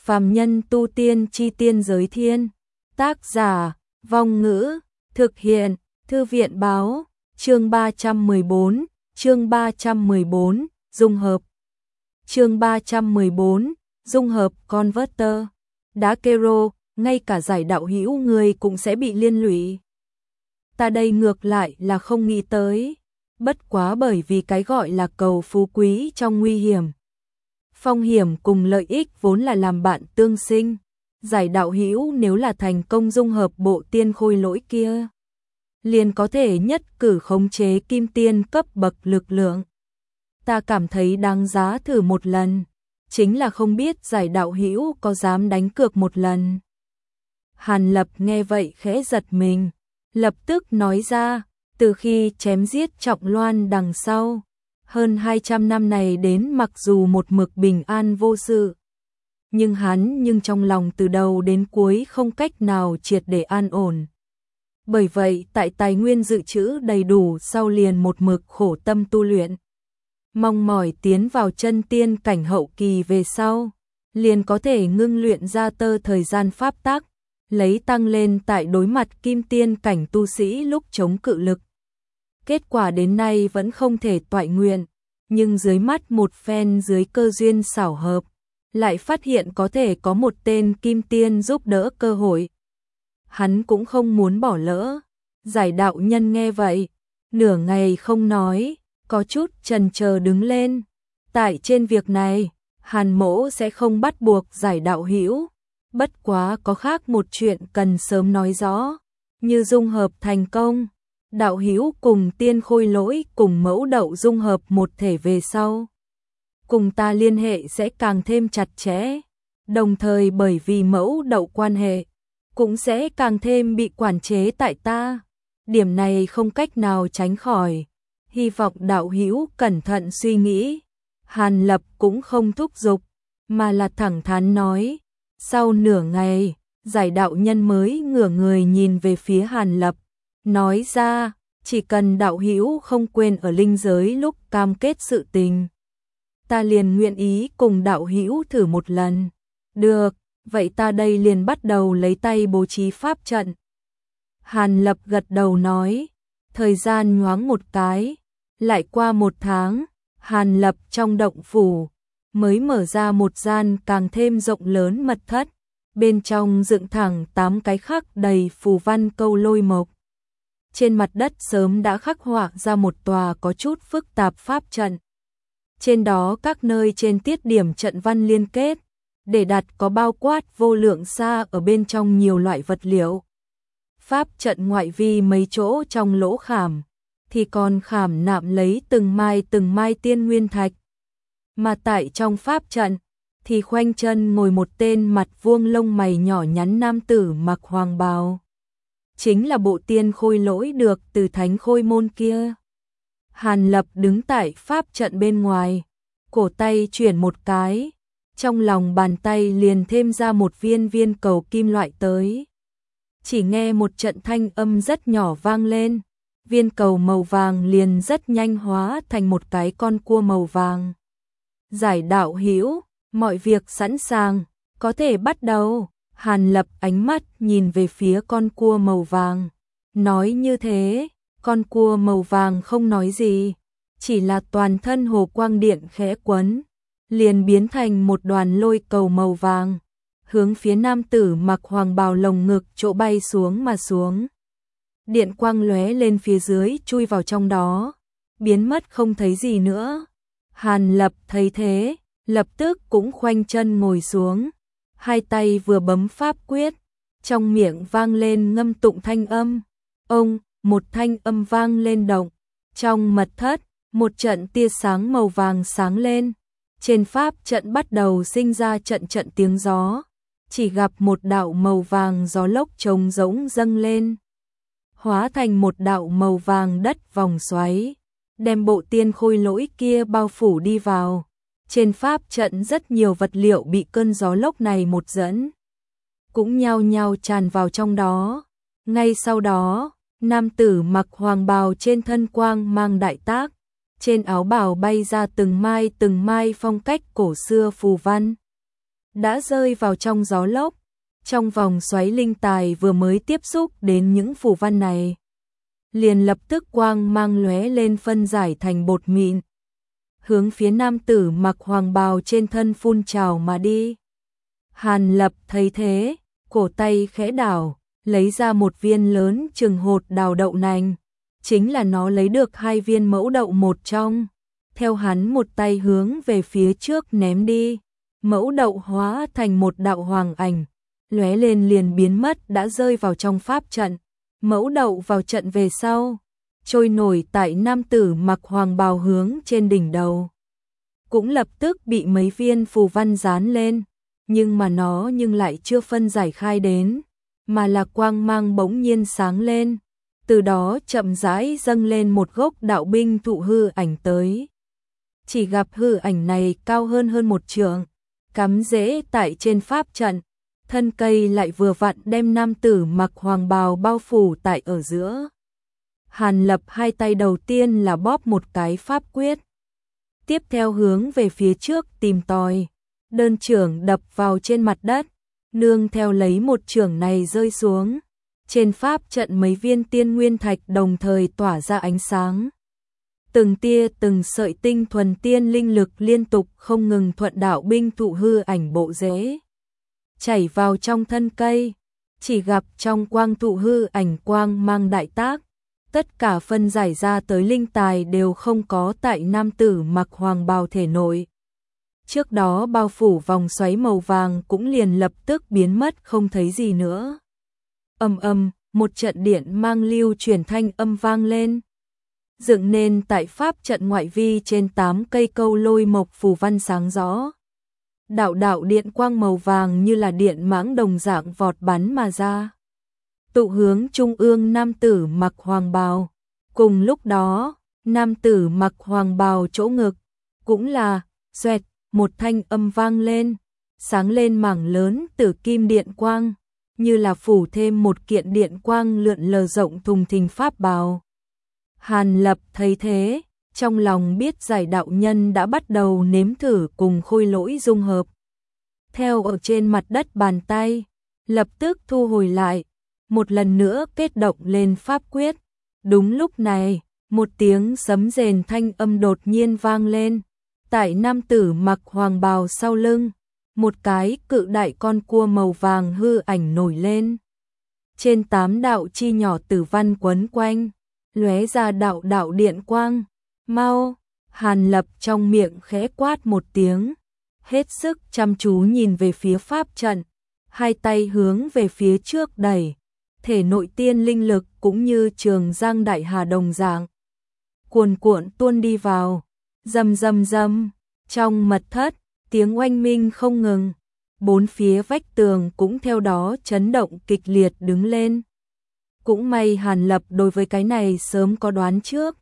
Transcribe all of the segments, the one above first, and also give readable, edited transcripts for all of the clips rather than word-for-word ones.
Phàm nhân tu tiên chi tiên giới thiên. Tác giả, Vong Ngữ, thực hiện, Thư viện báo, chương 314, dung hợp. Chương 314, dung hợp converter. Đá kero, ngay cả giải đạo hữu người cũng sẽ bị liên lụy. Ta đây ngược lại là không nghĩ tới, bất quá bởi vì cái gọi là cầu phú quý trong nguy hiểm. Phong hiểm cùng lợi ích vốn là làm bạn tương sinh. Giải đạo hữu nếu là thành công dung hợp bộ tiên khôi lỗi kia, liền có thể nhất cử khống chế kim tiên cấp bậc lực lượng. Ta cảm thấy đáng giá thử một lần, chính là không biết giải đạo hữu có dám đánh cược một lần. Hàn Lập nghe vậy khẽ giật mình, lập tức nói ra, từ khi chém giết Trọng Loan đằng sau, hơn 200 năm này đến mặc dù một mực bình an vô sự, nhưng trong lòng từ đầu đến cuối không cách nào triệt để an ổn. Bởi vậy tại tài nguyên dự trữ đầy đủ sau liền một mực khổ tâm tu luyện. Mong mỏi tiến vào chân tiên cảnh hậu kỳ về sau, liền có thể ngưng luyện ra tơ thời gian pháp tắc, lấy tăng lên tại đối mặt kim tiên cảnh tu sĩ lúc chống cự lực. Kết quả đến nay vẫn không thể toại nguyện, nhưng dưới mắt một phen dưới cơ duyên xảo hợp, lại phát hiện có thể có một tên kim tiên giúp đỡ cơ hội. Hắn cũng không muốn bỏ lỡ. Giải đạo nhân nghe vậy, nửa ngày không nói, có chút chần chờ đứng lên. Tại trên việc này, Hàn Mỗ sẽ không bắt buộc giải đạo hữu, bất quá có khác một chuyện cần sớm nói rõ, như dung hợp thành công, đạo hữu cùng tiên khôi lỗi cùng mẫu đậu dung hợp một thể về sau, cùng ta liên hệ sẽ càng thêm chặt chẽ, đồng thời bởi vì mẫu đậu quan hệ, cũng sẽ càng thêm bị quản chế tại ta. Điểm này không cách nào tránh khỏi, hy vọng đạo hữu cẩn thận suy nghĩ. Hàn Lập cũng không thúc giục, mà là thẳng thắn nói. Sau nửa ngày, giải đạo nhân mới ngửa người nhìn về phía Hàn Lập, nói ra, chỉ cần đạo hữu không quên ở linh giới lúc cam kết sự tình, ta liền nguyện ý cùng đạo hữu thử một lần. Được, vậy ta đây liền bắt đầu lấy tay bố trí pháp trận. Hàn Lập gật đầu nói, thời gian nhoáng một cái, lại qua một tháng, Hàn Lập trong động phủ, mới mở ra một gian càng thêm rộng lớn mật thất, bên trong dựng thẳng 8 cái khắc đầy phù văn câu lôi mộc. Trên mặt đất sớm đã khắc họa ra một tòa có chút phức tạp pháp trận. Trên đó các nơi trên tiết điểm trận văn liên kết, để đặt có bao quát vô lượng xa ở bên trong nhiều loại vật liệu. Pháp trận ngoại vi mấy chỗ trong lỗ khảm, thì còn khảm nạm lấy từng mai tiên nguyên thạch. Mà tại trong pháp trận, thì khoanh chân ngồi một tên mặt vuông lông mày nhỏ nhắn nam tử mặc hoàng bào. Chính là bộ tiên khôi lỗi được từ thánh khôi môn kia. Hàn Lập đứng tại pháp trận bên ngoài, cổ tay chuyển một cái, trong lòng bàn tay liền thêm ra một viên cầu kim loại tới. Chỉ nghe một trận thanh âm rất nhỏ vang lên, viên cầu màu vàng liền rất nhanh hóa thành một cái con cua màu vàng. Giải đạo hữu, mọi việc sẵn sàng, có thể bắt đầu. Hàn Lập ánh mắt nhìn về phía con cua màu vàng, nói như thế, con cua màu vàng không nói gì, chỉ là toàn thân hồ quang điện khẽ quấn, liền biến thành một đoàn lôi cầu màu vàng, hướng phía nam tử mặc hoàng bào lồng ngực chỗ bay xuống mà xuống. Điện quang lóe lên phía dưới chui vào trong đó, biến mất không thấy gì nữa. Hàn Lập thấy thế, lập tức cũng khoanh chân ngồi xuống, hai tay vừa bấm pháp quyết, trong miệng vang lên ngâm tụng thanh âm. Ông, một thanh âm vang lên động, trong mật thất, một trận tia sáng màu vàng sáng lên, trên pháp trận bắt đầu sinh ra trận tiếng gió, chỉ gặp một đạo màu vàng gió lốc trống rỗng dâng lên, hóa thành một đạo màu vàng đất vòng xoáy, đem bộ tiên khôi lỗi kia bao phủ đi vào. Trên pháp trận rất nhiều vật liệu bị cơn gió lốc này một dẫn, cũng nhao nhao tràn vào trong đó. Ngay sau đó, nam tử mặc hoàng bào trên thân quang mang đại tác, trên áo bào bay ra từng mai phong cách cổ xưa phù văn. đã rơi vào trong gió lốc. Trong vòng xoáy linh tài vừa mới tiếp xúc đến những phù văn này, liền lập tức quang mang lóe lên phân giải thành bột mịn, hướng phía nam tử mặc hoàng bào trên thân phun trào mà đi. Hàn Lập thấy thế, cổ tay khẽ đảo, lấy ra một viên lớn chừng hột đào đậu nành, chính là nó lấy được 2 viên mẫu đậu một trong. Theo hắn một tay hướng về phía trước ném đi, mẫu đậu hóa thành một đạo hoàng ảnh, lóe lên liền biến mất, đã rơi vào trong pháp trận. Mẫu đậu vào trận về sau, trôi nổi tại nam tử mặc hoàng bào hướng trên đỉnh đầu, cũng lập tức bị mấy viên phù văn dán lên, nhưng mà nó lại chưa phân giải khai đến, mà là quang mang bỗng nhiên sáng lên, từ đó chậm rãi dâng lên một gốc đạo binh thụ hư ảnh tới. Chỉ gặp hư ảnh này cao hơn 1 trượng, cắm rễ tại trên pháp trận, thân cây lại vừa vặn đem nam tử mặc hoàng bào bao phủ tại ở giữa. Hàn Lập hai tay đầu tiên là bóp một cái pháp quyết, tiếp theo hướng về phía trước tìm tòi, đơn chưởng đập vào trên mặt đất, nương theo lấy một chưởng này rơi xuống. Trên pháp trận mấy viên tiên nguyên thạch đồng thời tỏa ra ánh sáng. Từng tia từng sợi tinh thuần tiên linh lực liên tục không ngừng thuận đạo binh thụ hư ảnh bộ rễ, chảy vào trong thân cây. Chỉ gặp trong quang thụ hư ảnh quang mang đại tác, tất cả phân giải ra tới linh tài đều không có tại nam tử mặc hoàng bào thể nội. Trước đó bao phủ vòng xoáy màu vàng cũng liền lập tức biến mất không thấy gì nữa. Ầm ầm, một trận điện mang lưu chuyển thanh âm vang lên, dựng nên tại pháp trận ngoại vi trên 8 cây câu lôi mộc phù văn sáng rõ. Đạo đạo điện quang màu vàng như là điện mãng đồng dạng vọt bắn mà ra, tụ hướng trung ương nam tử mặc hoàng bào. Cùng lúc đó, nam tử mặc hoàng bào chỗ ngực cũng là xoẹt, một thanh âm vang lên, sáng lên mảng lớn tử kim điện quang, như là phủ thêm một kiện điện quang lượn lờ rộng thùng thình pháp bào. Hàn Lập thấy thế, trong lòng biết giải đạo nhân đã bắt đầu nếm thử cùng khôi lỗi dung hợp. Theo ở trên mặt đất bàn tay, lập tức thu hồi lại, một lần nữa kết động lên pháp quyết. Đúng lúc này, một tiếng sấm rền thanh âm đột nhiên vang lên. Tại nam tử mặc hoàng bào sau lưng, một cái cự đại con cua màu vàng hư ảnh nổi lên. Trên 8 đạo chi nhỏ tử văn quấn quanh, lóe ra đạo đạo điện quang. Mau! Hàn Lập trong miệng khẽ quát một tiếng, hết sức chăm chú nhìn về phía pháp trận, hai tay hướng về phía trước đẩy, thể nội tiên linh lực cũng như trường giang đại hà đồng dạng, cuồn cuộn tuôn đi vào. Rầm rầm rầm, trong mật thất, tiếng oanh minh không ngừng, bốn phía vách tường cũng theo đó chấn động kịch liệt đứng lên. Cũng may Hàn Lập đối với cái này sớm có đoán trước,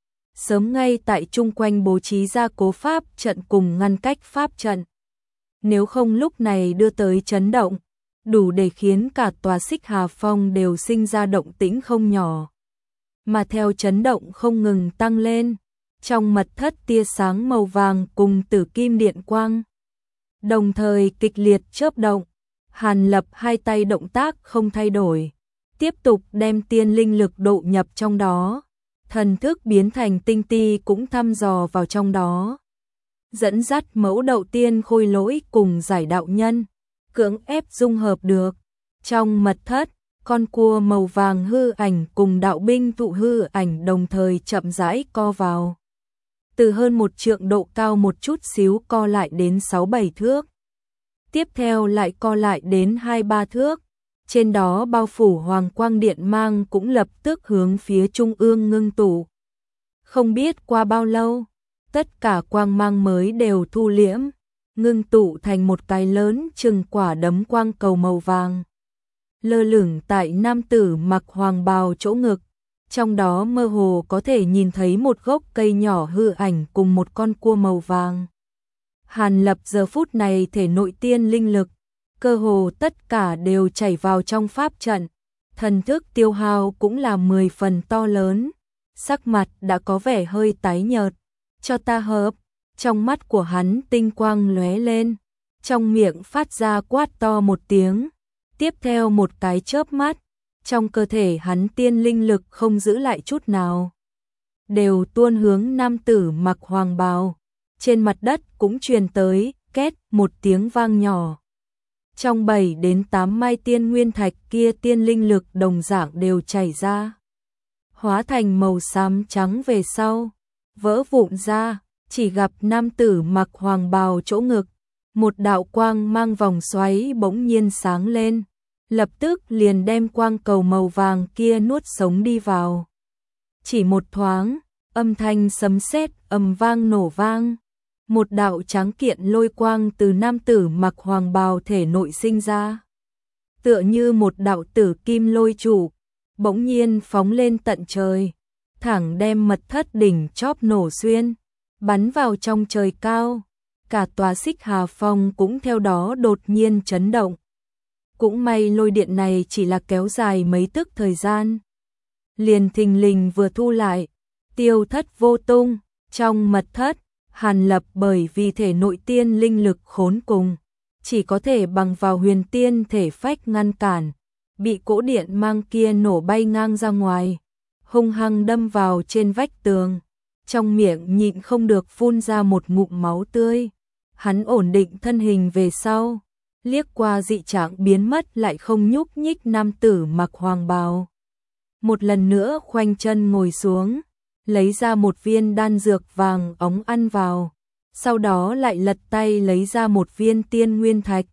sớm ngay tại chung quanh bố trí ra cố pháp trận cùng ngăn cách pháp trận. Nếu không lúc này đưa tới chấn động, đủ để khiến cả tòa Xích Hà Phong đều sinh ra động tĩnh không nhỏ. Mà theo chấn động không ngừng tăng lên, trong mật thất tia sáng màu vàng cùng tử kim điện quang đồng thời kịch liệt chớp động. Hàn Lập hai tay động tác không thay đổi, tiếp tục đem tiên linh lực độ nhập trong đó, thần thức biến thành tinh ti cũng thăm dò vào trong đó, dẫn dắt mẫu đậu tiên khôi lỗi cùng giải đạo nhân, cưỡng ép dung hợp được. Trong mật thất, con cua màu vàng hư ảnh cùng đạo binh thụ hư ảnh đồng thời chậm rãi co vào. Từ hơn 1 trượng độ cao một chút xíu co lại đến 6-7 thước. Tiếp theo lại co lại đến 2-3 thước. Trên đó bao phủ hoàng quang điện mang cũng lập tức hướng phía trung ương ngưng tụ. Không biết qua bao lâu, tất cả quang mang mới đều thu liễm, ngưng tụ thành một cái lớn chừng quả đấm quang cầu màu vàng. Lơ lửng tại nam tử mặc hoàng bào chỗ ngực, trong đó mơ hồ có thể nhìn thấy một gốc cây nhỏ hư ảnh cùng một con cua màu vàng. Hàn Lập giờ phút này thể nội tiên linh lực, cơ hồ tất cả đều chảy vào trong pháp trận, thần thức tiêu hao cũng là 10 phần to lớn, sắc mặt đã có vẻ hơi tái nhợt. Cho ta hợp, trong mắt của hắn tinh quang lóe lên, trong miệng phát ra quát to một tiếng, tiếp theo một cái chớp mắt, trong cơ thể hắn tiên linh lực không giữ lại chút nào, đều tuôn hướng nam tử mặc hoàng bào. Trên mặt đất cũng truyền tới két một tiếng vang nhỏ. Trong 7 đến 8 mai tiên nguyên thạch kia tiên linh lực đồng dạng đều chảy ra, hóa thành màu xám trắng về sau, vỡ vụn ra, chỉ gặp nam tử mặc hoàng bào chỗ ngực, một đạo quang mang vòng xoáy bỗng nhiên sáng lên, lập tức liền đem quang cầu màu vàng kia nuốt sống đi vào. Chỉ một thoáng, âm thanh sấm sét ầm vang nổ vang, một đạo tráng kiện lôi quang từ nam tử mặc hoàng bào thể nội sinh ra, tựa như một đạo tử kim lôi trụ, bỗng nhiên phóng lên tận trời, thẳng đem mật thất đỉnh chóp nổ xuyên, bắn vào trong trời cao. Cả tòa Xích Hà Phong cũng theo đó đột nhiên chấn động. Cũng may lôi điện này chỉ là kéo dài mấy tức thời gian, liền thình lình vừa thu lại, tiêu thất vô tung. Trong mật thất, Hàn Lập bởi vì thể nội tiên linh lực khốn cùng, chỉ có thể bằng vào huyền tiên thể phách ngăn cản, bị cỗ điện mang kia nổ bay ngang ra ngoài, hung hăng đâm vào trên vách tường, trong miệng nhịn không được phun ra một ngụm máu tươi. Hắn ổn định thân hình về sau, liếc qua dị trạng biến mất lại không nhúc nhích nam tử mặc hoàng bào. Một lần nữa khoanh chân ngồi xuống, lấy ra một viên đan dược vàng óng ăn vào, sau đó lại lật tay lấy ra một viên tiên nguyên thạch.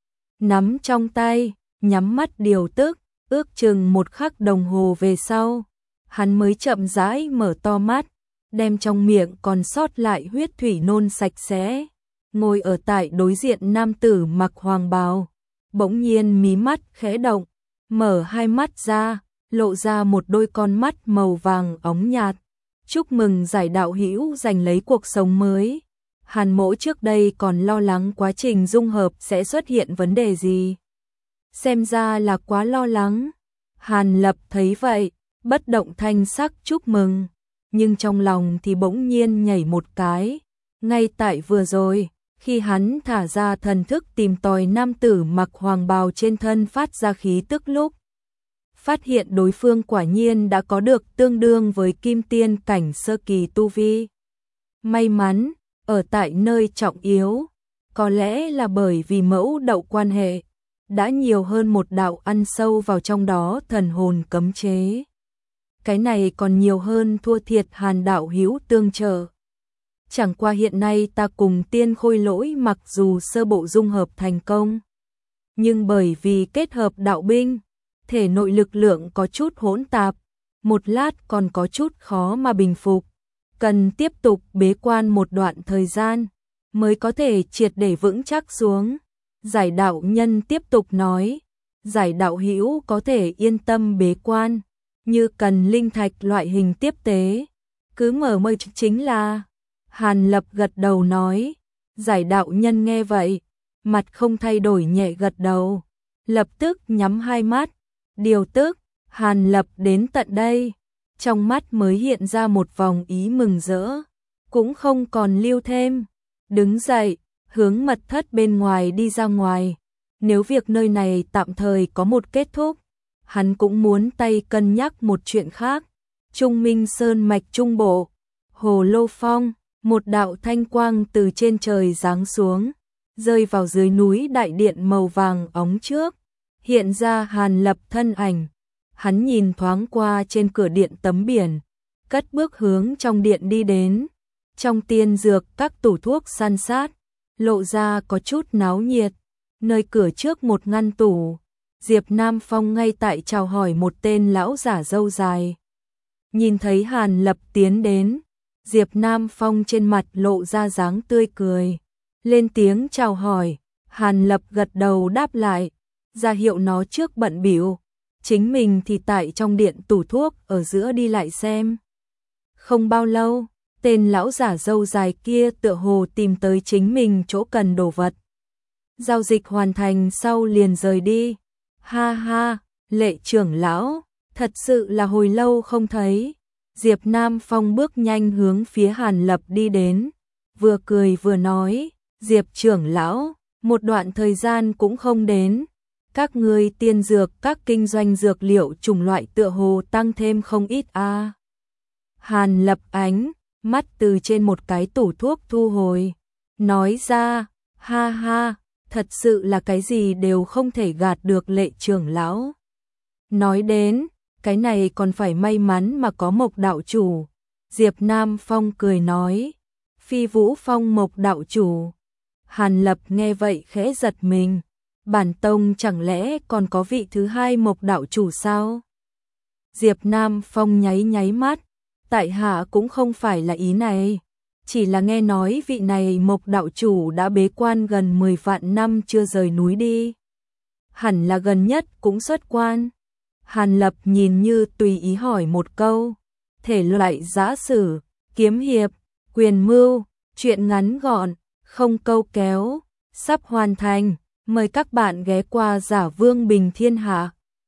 Nắm trong tay, nhắm mắt điều tức, ước chừng một khắc đồng hồ về sau, hắn mới chậm rãi mở to mắt, đem trong miệng còn sót lại huyết thủy nôn sạch sẽ. Ngồi ở tại đối diện nam tử mặc hoàng bào, bỗng nhiên mí mắt khẽ động, mở hai mắt ra, lộ ra một đôi con mắt màu vàng óng nhạt. Chúc mừng giải đạo hữu giành lấy cuộc sống mới. Hàn Mỗ trước đây còn lo lắng quá trình dung hợp sẽ xuất hiện vấn đề gì. Xem ra là quá lo lắng. Hàn Lập thấy vậy, bất động thanh sắc chúc mừng, nhưng trong lòng thì bỗng nhiên nhảy một cái. Ngay tại vừa rồi, khi hắn thả ra thần thức tìm tòi nam tử mặc hoàng bào trên thân phát ra khí tức lúc, phát hiện đối phương quả nhiên đã có được tương đương với kim tiên cảnh sơ kỳ tu vi. May mắn, ở tại nơi trọng yếu, có lẽ là bởi vì mẫu đậu quan hệ, đã nhiều hơn một đạo ăn sâu vào trong đó thần hồn cấm chế. Cái này còn nhiều hơn thua thiệt Hàn đạo hữu tương trợ. Chẳng qua hiện nay ta cùng tiên khôi lỗi mặc dù sơ bộ dung hợp thành công, nhưng bởi vì kết hợp đạo binh, thể nội lực lượng có chút hỗn tạp, một lát còn có chút khó mà bình phục, cần tiếp tục bế quan một đoạn thời gian, mới có thể triệt để vững chắc xuống. Giải đạo nhân tiếp tục nói, giải đạo hữu có thể yên tâm bế quan, như cần linh thạch loại hình tiếp tế, cứ mở mời chính là. Hàn Lập gật đầu nói, giải đạo nhân nghe vậy, mặt không thay đổi nhẹ gật đầu, lập tức nhắm hai mắt, điều tức. Hàn Lập đến tận đây, trong mắt mới hiện ra một vòng ý mừng rỡ, cũng không còn lưu thêm, đứng dậy, hướng mật thất bên ngoài đi ra ngoài. Nếu việc nơi này tạm thời có một kết thúc, hắn cũng muốn tay cân nhắc một chuyện khác. Trung Minh Sơn mạch trung bộ, Hồ Lô Phong, một đạo thanh quang từ trên trời giáng xuống, rơi vào dưới núi đại điện màu vàng óng trước, hiện ra Hàn Lập thân ảnh. Hắn nhìn thoáng qua trên cửa điện tấm biển, cất bước hướng trong điện đi đến. Trong tiên dược các tủ thuốc san sát, lộ ra có chút náo nhiệt. Nơi cửa trước một ngăn tủ, Diệp Nam Phong ngay tại chào hỏi một tên lão giả râu dài. Nhìn thấy Hàn Lập tiến đến, Diệp Nam Phong trên mặt lộ ra dáng tươi cười, lên tiếng chào hỏi. Hàn Lập gật đầu đáp lại, ra hiệu nó trước bận bịu, chính mình thì tại trong điện tủ thuốc ở giữa đi lại xem. Không bao lâu, tên lão giả râu dài kia tựa hồ tìm tới chính mình chỗ cần đồ vật. Giao dịch hoàn thành sau liền rời đi. Ha ha, Lệ trưởng lão, thật sự là hồi lâu không thấy. Diệp Nam Phong bước nhanh hướng phía Hàn Lập đi đến, vừa cười vừa nói, Diệp trưởng lão, một đoạn thời gian cũng không đến. Các ngươi tiên dược, các kinh doanh dược liệu chủng loại tựa hồ tăng thêm không ít a. Hàn Lập ánh mắt từ trên một cái tủ thuốc thu hồi, nói ra, ha ha, thật sự là cái gì đều không thể gạt được Lệ trưởng lão. Nói đến, cái này còn phải may mắn mà có Mộc đạo chủ. Diệp Nam Phong cười nói, Phi Vũ Phong Mộc đạo chủ. Hàn Lập nghe vậy khẽ giật mình, bản tông chẳng lẽ còn có vị thứ hai Mộc đạo chủ sao? Diệp Nam Phong nháy nháy mắt, tại hạ cũng không phải là ý này, chỉ là nghe nói vị này Mộc đạo chủ đã bế quan gần 10 vạn năm chưa rời núi đi. Hẳn là gần nhất cũng xuất quan. Hàn Lập nhìn như tùy ý hỏi một câu, thể loại giã sử, kiếm hiệp, quyền mưu, chuyện ngắn gọn, không câu kéo, sắp hoàn thành, mời các bạn ghé qua Giả Vương Bình Thiên Hạ.